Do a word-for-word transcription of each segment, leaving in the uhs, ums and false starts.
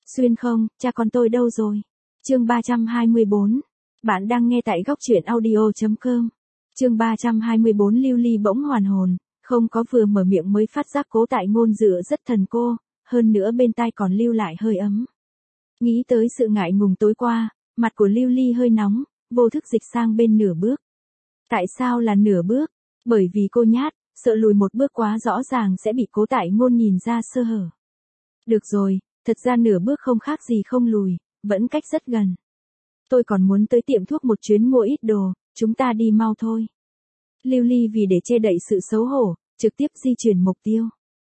Xuyên không, cha con tôi đâu rồi? Chương ba trăm hai mươi bốn. Bạn đang nghe tại góc truyện audio chấm com. Chương ba trăm hai mươi bốn. Lưu Ly bỗng hoàn hồn, không có vừa mở miệng mới phát giác Cố Tại Ngôn dựa rất thần cô, hơn nữa bên tai còn lưu lại hơi ấm. Nghĩ tới sự ngại ngùng tối qua, mặt của Lưu Ly hơi nóng, vô thức dịch sang bên nửa bước. Tại sao là nửa bước? Bởi vì cô nhát, sợ lùi một bước quá rõ ràng sẽ bị Cố Tại Ngôn nhìn ra sơ hở. Được rồi, thật ra nửa bước không khác gì không lùi, vẫn cách rất gần. Tôi còn muốn tới tiệm thuốc một chuyến mua ít đồ, chúng ta đi mau thôi. Lưu Ly vì để che đậy sự xấu hổ, trực tiếp di chuyển mục tiêu.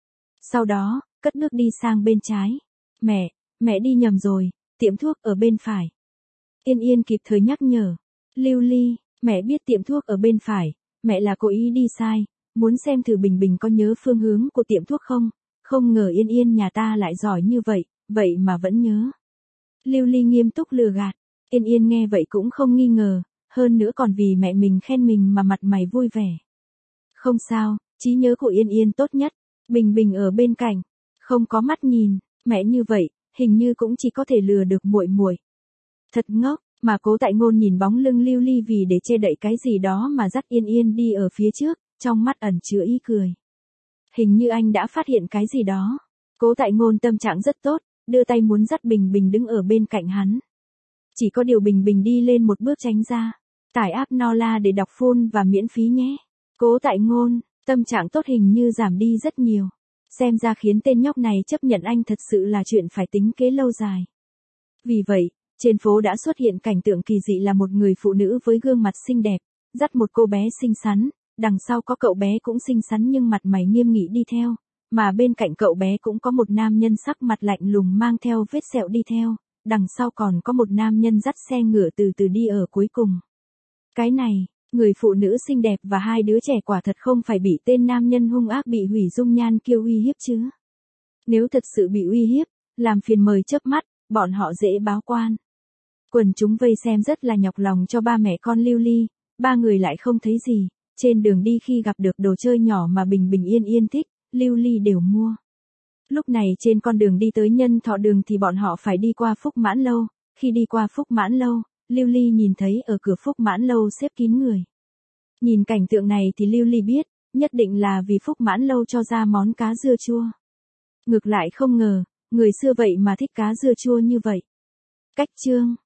Sau đó, cất bước đi sang bên trái. Mẹ, mẹ đi nhầm rồi, tiệm thuốc ở bên phải. Yên Yên kịp thời nhắc nhở. Lưu Ly, mẹ biết tiệm thuốc ở bên phải, mẹ là cố ý đi sai, muốn xem thử Bình Bình có nhớ phương hướng của tiệm thuốc không, không ngờ Yên Yên nhà ta lại giỏi như vậy, vậy mà vẫn nhớ. Lưu Ly nghiêm túc lừa gạt, Yên Yên nghe vậy cũng không nghi ngờ, hơn nữa còn vì mẹ mình khen mình mà mặt mày vui vẻ. Không sao, trí nhớ của Yên Yên tốt nhất, Bình Bình ở bên cạnh, không có mắt nhìn, mẹ như vậy, hình như cũng chỉ có thể lừa được muội muội. Thật ngốc, mà Cố Tại Ngôn nhìn bóng lưng Lưu Ly vì để che đậy cái gì đó mà dắt Yên Yên đi ở phía trước, trong mắt ẩn chứa ý cười. Hình như anh đã phát hiện cái gì đó. Cố Tại Ngôn tâm trạng rất tốt, đưa tay muốn dắt Bình Bình đứng ở bên cạnh hắn. Chỉ có điều Bình Bình đi lên một bước tránh ra. Tải app Nola để đọc full và miễn phí nhé. Cố Tại Ngôn, tâm trạng tốt hình như giảm đi rất nhiều. Xem ra khiến tên nhóc này chấp nhận anh thật sự là chuyện phải tính kế lâu dài. Vì vậy, trên phố đã xuất hiện cảnh tượng kỳ dị là một người phụ nữ với gương mặt xinh đẹp, dắt một cô bé xinh xắn, đằng sau có cậu bé cũng xinh xắn nhưng mặt mày nghiêm nghị đi theo, mà bên cạnh cậu bé cũng có một nam nhân sắc mặt lạnh lùng mang theo vết sẹo đi theo, đằng sau còn có một nam nhân dắt xe ngựa từ từ đi ở cuối cùng. Cái này, người phụ nữ xinh đẹp và hai đứa trẻ quả thật không phải bị tên nam nhân hung ác bị hủy dung nhan kiêu uy hiếp chứ. Nếu thật sự bị uy hiếp, làm phiền mời chớp mắt, bọn họ dễ báo quan. Quần chúng vây xem rất là nhọc lòng cho ba mẹ con Lưu Ly, ba người lại không thấy gì, trên đường đi khi gặp được đồ chơi nhỏ mà Bình Bình Yên Yên thích, Lưu Ly đều mua. Lúc này trên con đường đi tới Nhân Thọ đường thì bọn họ phải đi qua Phúc Mãn Lâu, khi đi qua Phúc Mãn Lâu, Lưu Ly nhìn thấy ở cửa Phúc Mãn Lâu xếp kín người. Nhìn cảnh tượng này thì Lưu Ly biết, nhất định là vì Phúc Mãn Lâu cho ra món cá dưa chua. Ngược lại không ngờ, người xưa vậy mà thích cá dưa chua như vậy. Cách chương